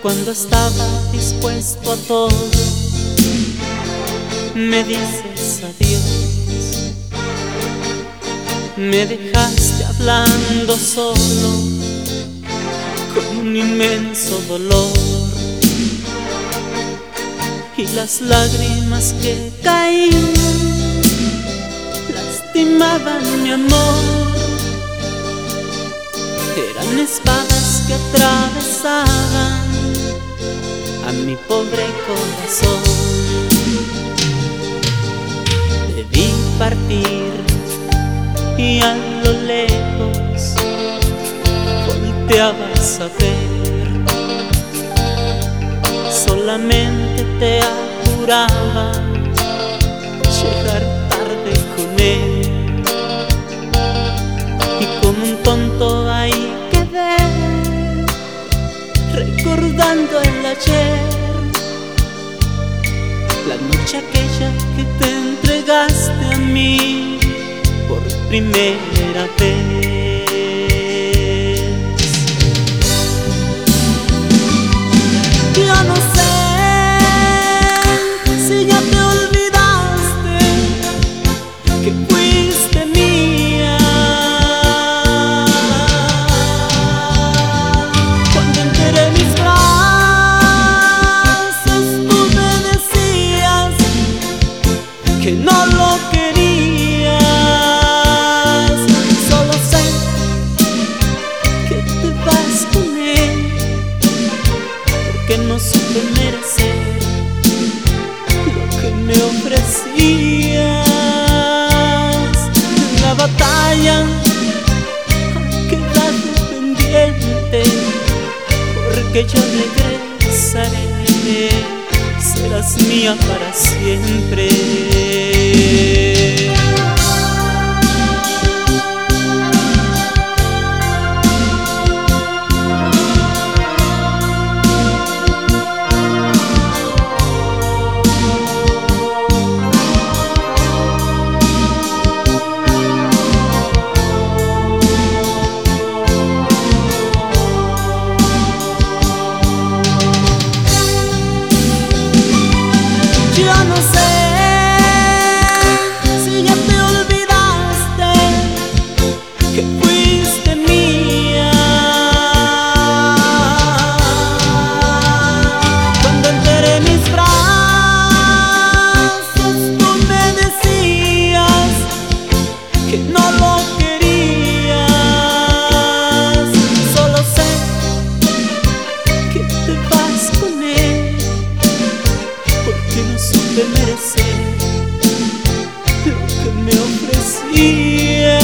Cuando estaba dispuesto a todo, me dices adiós. Me dejaste hablando solo, con un inmenso dolor. Y las lágrimas que caían lastimaban mi amor. Eran espadas que atravesaban a mi pobre corazón. Debí partir y a lo lejos volteabas a ver. Solamente te apuraba llegar tarde con él. Y como un tonto ahí quedé, recordando el ayer, la noche aquella que te entregaste a mí por primera vez. Yo no sé si ya te olvidaste que fuiste mía. Cuando enteré mis brazos, tú me decías que no lo querías. Solo sé que te vas con él, porque no supe merecer lo que me ofrecías. La batalla ha quedado pendiente, porque yo regresaré. Serás mía para siempre. Yo no sé si ya te olvidaste que fuiste mía. Cuando enteré mis brazos, tú me decías que no lo querías. Solo sé que te vas con él, porque no supe merecer lo que me ofrecías.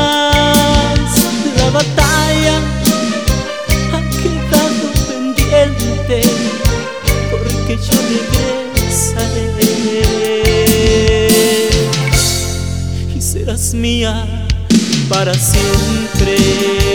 La batalla ha quedado pendiente, porque yo regresaré. Y serás mía para siempre.